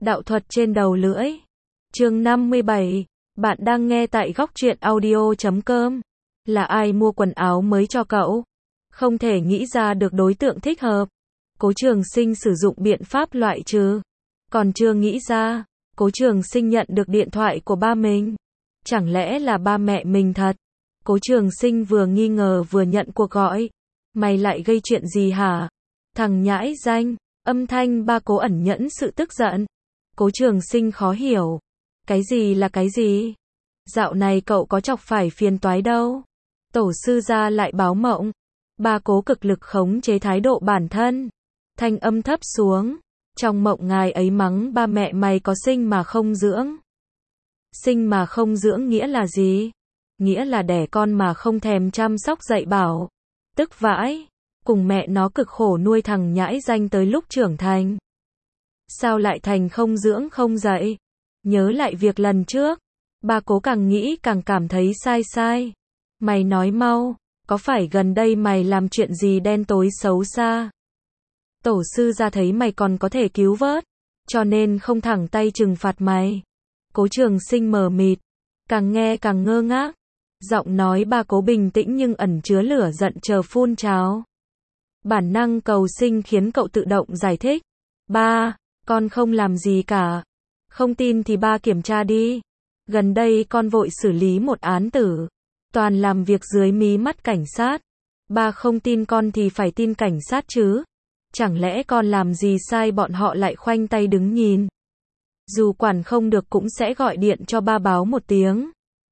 Đạo thuật trên đầu lưỡi. Chương 57. Bạn đang nghe tại góc truyện audio.com. Là ai mua quần áo mới cho cậu? Không thể nghĩ ra được đối tượng thích hợp. Cố Trường Sinh sử dụng biện pháp loại trừ. Còn chưa nghĩ ra, Cố Trường Sinh nhận được điện thoại của ba mình. Chẳng lẽ là ba mẹ mình thật? Cố Trường Sinh vừa nghi ngờ vừa nhận cuộc gọi. Mày lại gây chuyện gì hả? Thằng nhãi danh. Âm thanh ba Cố ẩn nhẫn sự tức giận. Cố Trường Sinh khó hiểu. Cái gì là cái gì? Dạo này cậu có chọc phải phiền toái đâu. Tổ sư gia lại báo mộng. Ba Cố cực lực khống chế thái độ bản thân. Thanh âm thấp xuống. Trong mộng ngài ấy mắng ba mẹ mày có sinh mà không dưỡng. Sinh mà không dưỡng nghĩa là gì? Nghĩa là đẻ con mà không thèm chăm sóc dạy bảo. Tức vãi. Cùng mẹ nó cực khổ nuôi thằng nhãi danh tới lúc trưởng thành. Sao lại thành không dưỡng không dạy? Nhớ lại việc lần trước. Ba Cố càng nghĩ càng cảm thấy sai. Mày nói mau, có phải gần đây mày làm chuyện gì đen tối xấu xa? Tổ sư gia thấy mày còn có thể cứu vớt, cho nên không thẳng tay trừng phạt mày. Cố Trường Sinh mờ mịt, càng nghe càng ngơ ngác. Giọng nói ba Cố bình tĩnh nhưng ẩn chứa lửa giận chờ phun trào. Bản năng cầu sinh khiến cậu tự động giải thích. Ba, con không làm gì cả. Không tin thì ba kiểm tra đi. Gần đây con vội xử lý một án tử. Toàn làm việc dưới mí mắt cảnh sát. Ba không tin con thì phải tin cảnh sát chứ. Chẳng lẽ con làm gì sai bọn họ lại khoanh tay đứng nhìn. Dù quản không được cũng sẽ gọi điện cho ba báo một tiếng.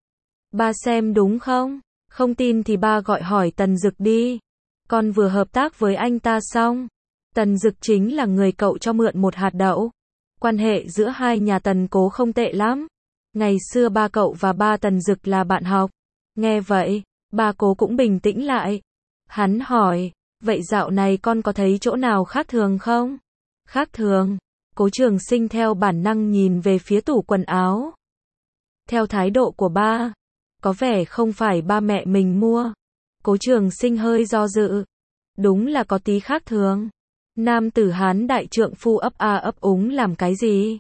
Ba xem đúng không? Không tin thì ba gọi hỏi Tần Dực đi. Con vừa hợp tác với anh ta xong. Tần Dực chính là người cậu cho mượn một hạt đậu. Quan hệ giữa hai nhà Tần Cố không tệ lắm. Ngày xưa ba cậu và ba Tần Dực là bạn học. Nghe vậy, ba Cố cũng bình tĩnh lại. Hắn hỏi, vậy dạo này con có thấy chỗ nào khác thường không? Khác thường? Cố Trường Sinh theo bản năng nhìn về phía tủ quần áo. Theo thái độ của ba, có vẻ không phải ba mẹ mình mua. Cố Trường Sinh hơi do dự. Đúng là có tí khác thường. Nam tử Hán đại trượng phu ấp a ấp úng làm cái gì?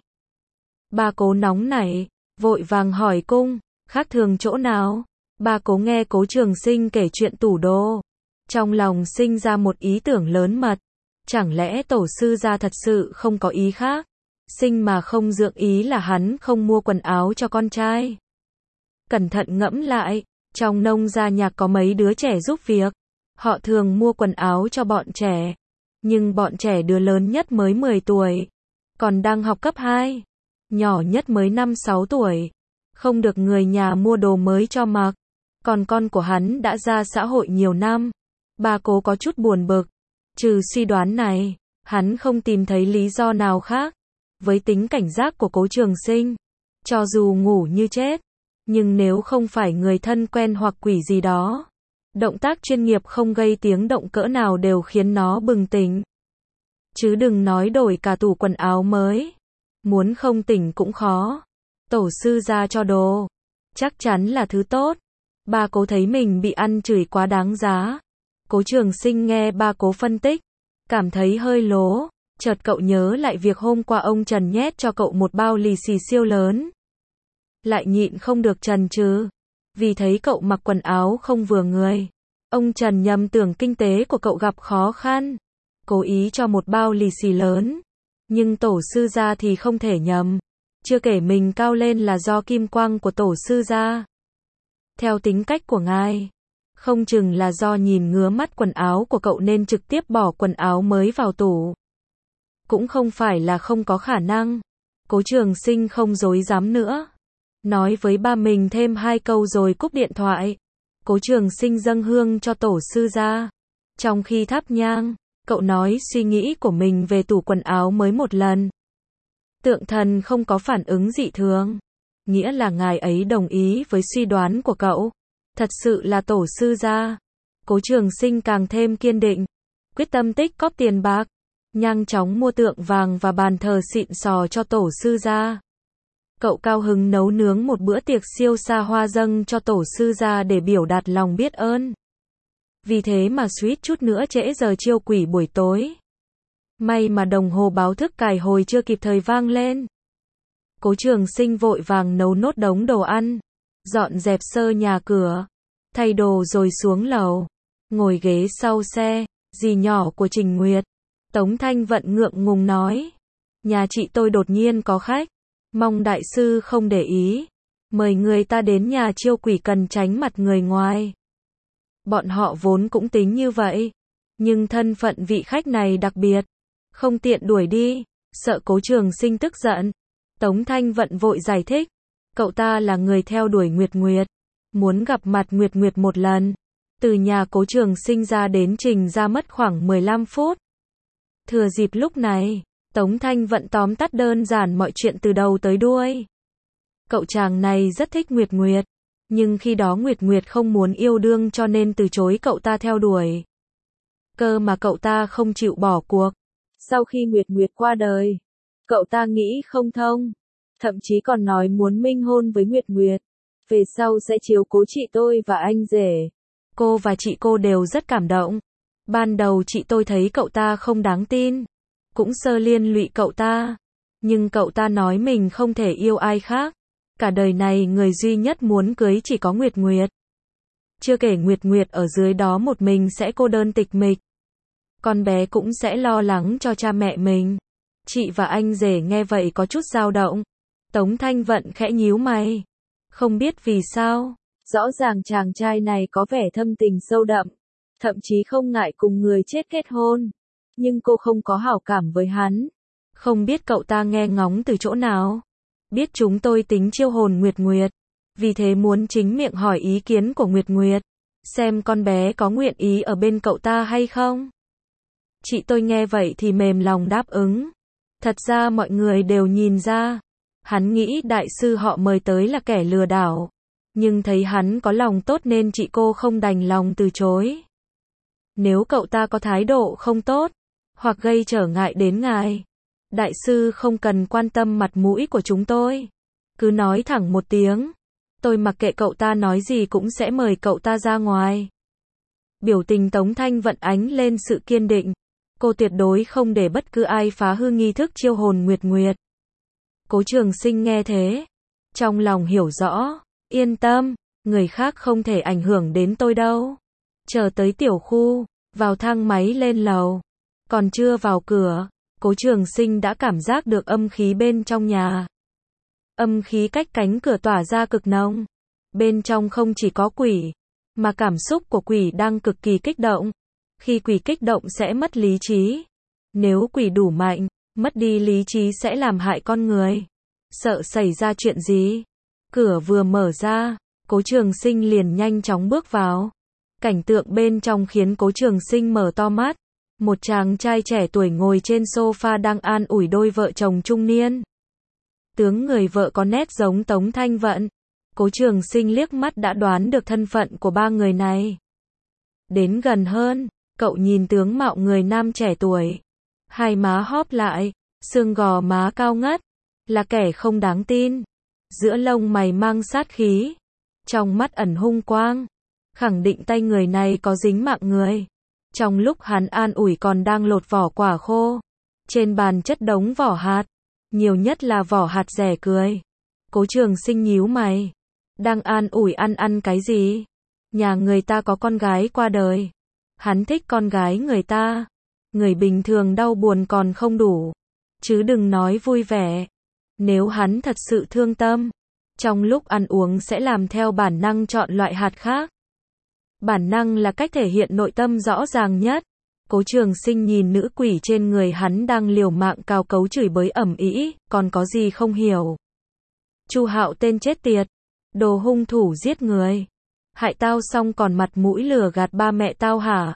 Ba Cố nóng nảy, vội vàng hỏi cung, khác thường chỗ nào? Ba Cố nghe Cố Trường Sinh kể chuyện tủ đồ. Trong lòng sinh ra một ý tưởng lớn mật. Chẳng lẽ tổ sư gia thật sự không có ý khác? Sinh mà không dưỡng ý là hắn không mua quần áo cho con trai. Cẩn thận ngẫm lại, trong nông gia nhạc có mấy đứa trẻ giúp việc. Họ thường mua quần áo cho bọn trẻ. Nhưng bọn trẻ đứa lớn nhất mới 10 tuổi. Còn đang học cấp 2. Nhỏ nhất mới 5-6 tuổi. Không được người nhà mua đồ mới cho mặc. Còn con của hắn đã ra xã hội nhiều năm. Ba Cố có chút buồn bực. Trừ suy đoán này, hắn không tìm thấy lý do nào khác. Với tính cảnh giác của Cố Trường Sinh, cho dù ngủ như chết, nhưng nếu không phải người thân quen hoặc quỷ gì đó, động tác chuyên nghiệp không gây tiếng động cỡ nào đều khiến nó bừng tỉnh. Chứ đừng nói đổi cả tủ quần áo mới. Muốn không tỉnh cũng khó. Tổ sư gia cho đồ, chắc chắn là thứ tốt. Ba Cố thấy mình bị ăn chửi quá đáng giá. Cố Trường Sinh nghe ba Cố phân tích, cảm thấy hơi lố. Chợt cậu nhớ lại việc hôm qua ông Trần nhét cho cậu một bao lì xì siêu lớn. Lại nhịn không được chần chừ. Vì thấy cậu mặc quần áo không vừa người. Ông Trần nhầm tưởng kinh tế của cậu gặp khó khăn. Cố ý cho một bao lì xì lớn. Nhưng tổ sư gia thì không thể nhầm. Chưa kể mình cao lên là do kim quang của tổ sư gia. Theo tính cách của ngài, không chừng là do nhìn ngứa mắt quần áo của cậu nên trực tiếp bỏ quần áo mới vào tủ. Cũng không phải là không có khả năng. Cố Trường Sinh không dối dám nữa. Nói với ba mình thêm 2 câu rồi cúp điện thoại. Cố Trường Sinh dâng hương cho tổ sư gia. Trong khi thắp nhang, cậu nói suy nghĩ của mình về tủ quần áo mới một lần. Tượng thần không có phản ứng dị thường. Nghĩa là ngài ấy đồng ý với suy đoán của cậu. Thật sự là tổ sư gia. Cố Trường Sinh càng thêm kiên định. Quyết tâm tích cóp tiền bạc. Nhanh chóng mua tượng vàng và bàn thờ xịn sò cho tổ sư gia. Cậu cao hứng nấu nướng một bữa tiệc siêu xa hoa dâng cho tổ sư gia để biểu đạt lòng biết ơn. Vì thế mà suýt chút nữa trễ giờ chiêu quỷ buổi tối. May mà đồng hồ báo thức cài hồi chưa kịp thời vang lên. Cố Trường Sinh vội vàng nấu nốt đống đồ ăn, dọn dẹp sơ nhà cửa, thay đồ rồi xuống lầu, ngồi ghế sau xe, dì nhỏ của Trình Nguyệt. Tống Thanh Vận ngượng ngùng nói, nhà chị tôi đột nhiên có khách, mong đại sư không để ý, mời người ta đến nhà chiêu quỷ cần tránh mặt người ngoài. Bọn họ vốn cũng tính như vậy, nhưng thân phận vị khách này đặc biệt, không tiện đuổi đi, sợ Cố Trường Sinh tức giận. Tống Thanh Vận vội giải thích, cậu ta là người theo đuổi Nguyệt Nguyệt, muốn gặp mặt Nguyệt Nguyệt một lần. Từ nhà Cố Trường Sinh ra đến Trình ra mất khoảng 15 phút. Thừa dịp lúc này, Tống Thanh Vận tóm tắt đơn giản mọi chuyện từ đầu tới đuôi. Cậu chàng này rất thích Nguyệt Nguyệt, nhưng khi đó Nguyệt Nguyệt không muốn yêu đương cho nên từ chối cậu ta theo đuổi. Cơ mà cậu ta không chịu bỏ cuộc. Sau khi Nguyệt Nguyệt qua đời, cậu ta nghĩ không thông, thậm chí còn nói muốn minh hôn với Nguyệt Nguyệt, về sau sẽ chiếu cố chị tôi và anh rể. Cô và chị cô đều rất cảm động. Ban đầu chị tôi thấy cậu ta không đáng tin, cũng sơ liên lụy cậu ta, nhưng cậu ta nói mình không thể yêu ai khác, cả đời này người duy nhất muốn cưới chỉ có Nguyệt Nguyệt. Chưa kể Nguyệt Nguyệt ở dưới đó một mình sẽ cô đơn tịch mịch, con bé cũng sẽ lo lắng cho cha mẹ mình. Chị và anh rể nghe vậy có chút dao động. Tống Thanh Vận khẽ nhíu mày, không biết vì sao, rõ ràng chàng trai này có vẻ thâm tình sâu đậm, thậm chí không ngại cùng người chết kết hôn, nhưng cô không có hảo cảm với hắn. Không biết cậu ta nghe ngóng từ chỗ nào, biết chúng tôi tính chiêu hồn Nguyệt Nguyệt, vì thế muốn chính miệng hỏi ý kiến của Nguyệt Nguyệt, xem con bé có nguyện ý ở bên cậu ta hay không. Chị tôi nghe vậy thì mềm lòng đáp ứng. Thật ra mọi người đều nhìn ra, hắn nghĩ đại sư họ mời tới là kẻ lừa đảo, nhưng thấy hắn có lòng tốt nên chị cô không đành lòng từ chối. Nếu cậu ta có thái độ không tốt, hoặc gây trở ngại đến ngài, đại sư không cần quan tâm mặt mũi của chúng tôi, cứ nói thẳng một tiếng, tôi mặc kệ cậu ta nói gì cũng sẽ mời cậu ta ra ngoài. Biểu tình Tống Thanh Vận ánh lên sự kiên định, cô tuyệt đối không để bất cứ ai phá hư nghi thức chiêu hồn Nguyệt Nguyệt. Cố Trường Sinh nghe thế, trong lòng hiểu rõ, yên tâm, người khác không thể ảnh hưởng đến tôi đâu. Chờ tới tiểu khu, vào thang máy lên lầu, còn chưa vào cửa, Cố Trường Sinh đã cảm giác được âm khí bên trong nhà. Âm khí cách cánh cửa tỏa ra cực nồng. Bên trong không chỉ có quỷ, mà cảm xúc của quỷ đang cực kỳ kích động. Khi quỷ kích động sẽ mất lý trí. Nếu quỷ đủ mạnh, mất đi lý trí sẽ làm hại con người. Sợ xảy ra chuyện gì? Cửa vừa mở ra, Cố Trường Sinh liền nhanh chóng bước vào. Cảnh tượng bên trong khiến Cố Trường Sinh mở to mắt. Một chàng trai trẻ tuổi ngồi trên sofa đang an ủi đôi vợ chồng trung niên. Tướng người vợ có nét giống Tống Thanh Vận. Cố Trường Sinh liếc mắt đã đoán được thân phận của ba người này. Đến gần hơn, cậu nhìn tướng mạo người nam trẻ tuổi. Hai má hóp lại, xương gò má cao ngất, là kẻ không đáng tin. Giữa lông mày mang sát khí, trong mắt ẩn hung quang, khẳng định tay người này có dính mạng người. Trong lúc hắn an ủi còn đang lột vỏ quả khô, trên bàn chất đống vỏ hạt, nhiều nhất là vỏ hạt rẻ cười. Cố Trường Sinh nhíu mày, đang an ủi ăn cái gì? Nhà người ta có con gái qua đời, hắn thích con gái người ta. Người bình thường đau buồn còn không đủ, chứ đừng nói vui vẻ. Nếu hắn thật sự thương tâm, trong lúc ăn uống sẽ làm theo bản năng chọn loại hạt khác. Bản năng là cách thể hiện nội tâm rõ ràng nhất. Cố Trường Sinh nhìn nữ quỷ trên người hắn đang liều mạng cào cấu chửi bới ầm ĩ, còn có gì không hiểu. Chu Hạo tên chết tiệt, đồ hung thủ giết người, hại tao xong còn mặt mũi lừa gạt ba mẹ tao hả?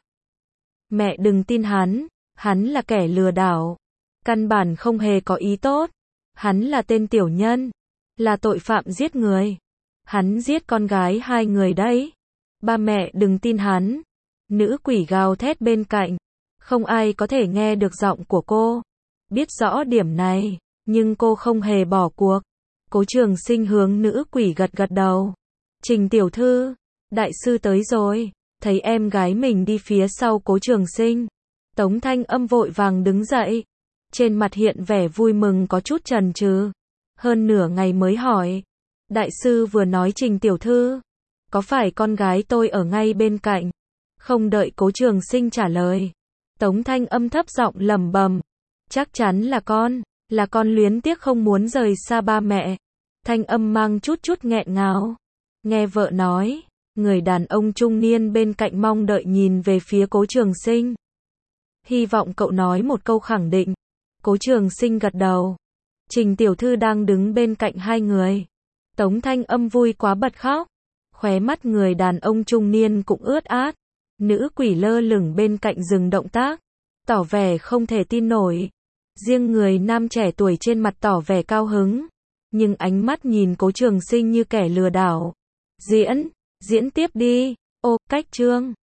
Mẹ đừng tin hắn là kẻ lừa đảo, căn bản không hề có ý tốt, hắn là tên tiểu nhân, là tội phạm giết người, hắn giết con gái hai người đấy. Ba mẹ đừng tin hắn. Nữ quỷ gào thét bên cạnh, không ai có thể nghe được giọng của cô. Biết rõ điểm này, nhưng cô không hề bỏ cuộc. Cố Trường Sinh hướng nữ quỷ gật gật đầu. Trình tiểu thư, đại sư tới rồi. Thấy em gái mình đi phía sau Cố Trường Sinh, Tống Thanh Âm vội vàng đứng dậy, trên mặt hiện vẻ vui mừng có chút chần chừ. hơn nửa ngày mới hỏi. Đại sư vừa nói Trình tiểu thư, có phải con gái tôi ở ngay bên cạnh? Không đợi Cố Trường Sinh trả lời, Tống Thanh Âm thấp giọng lẩm bẩm, chắc chắn là con luyến tiếc không muốn rời xa ba mẹ. Thanh âm mang chút chút nghẹn ngào. Nghe vợ nói, người đàn ông trung niên bên cạnh mong đợi nhìn về phía Cố Trường Sinh. Hy vọng cậu nói một câu khẳng định. Cố Trường Sinh gật đầu. Trình tiểu thư đang đứng bên cạnh hai người. Tống Thanh Âm vui quá bật khóc. Khóe mắt người đàn ông trung niên cũng ướt át. Nữ quỷ lơ lửng bên cạnh dừng động tác, tỏ vẻ không thể tin nổi. Riêng người nam trẻ tuổi trên mặt tỏ vẻ cao hứng, nhưng ánh mắt nhìn Cố Trường Sinh như kẻ lừa đảo. Diễn tiếp đi. Ô, cách chương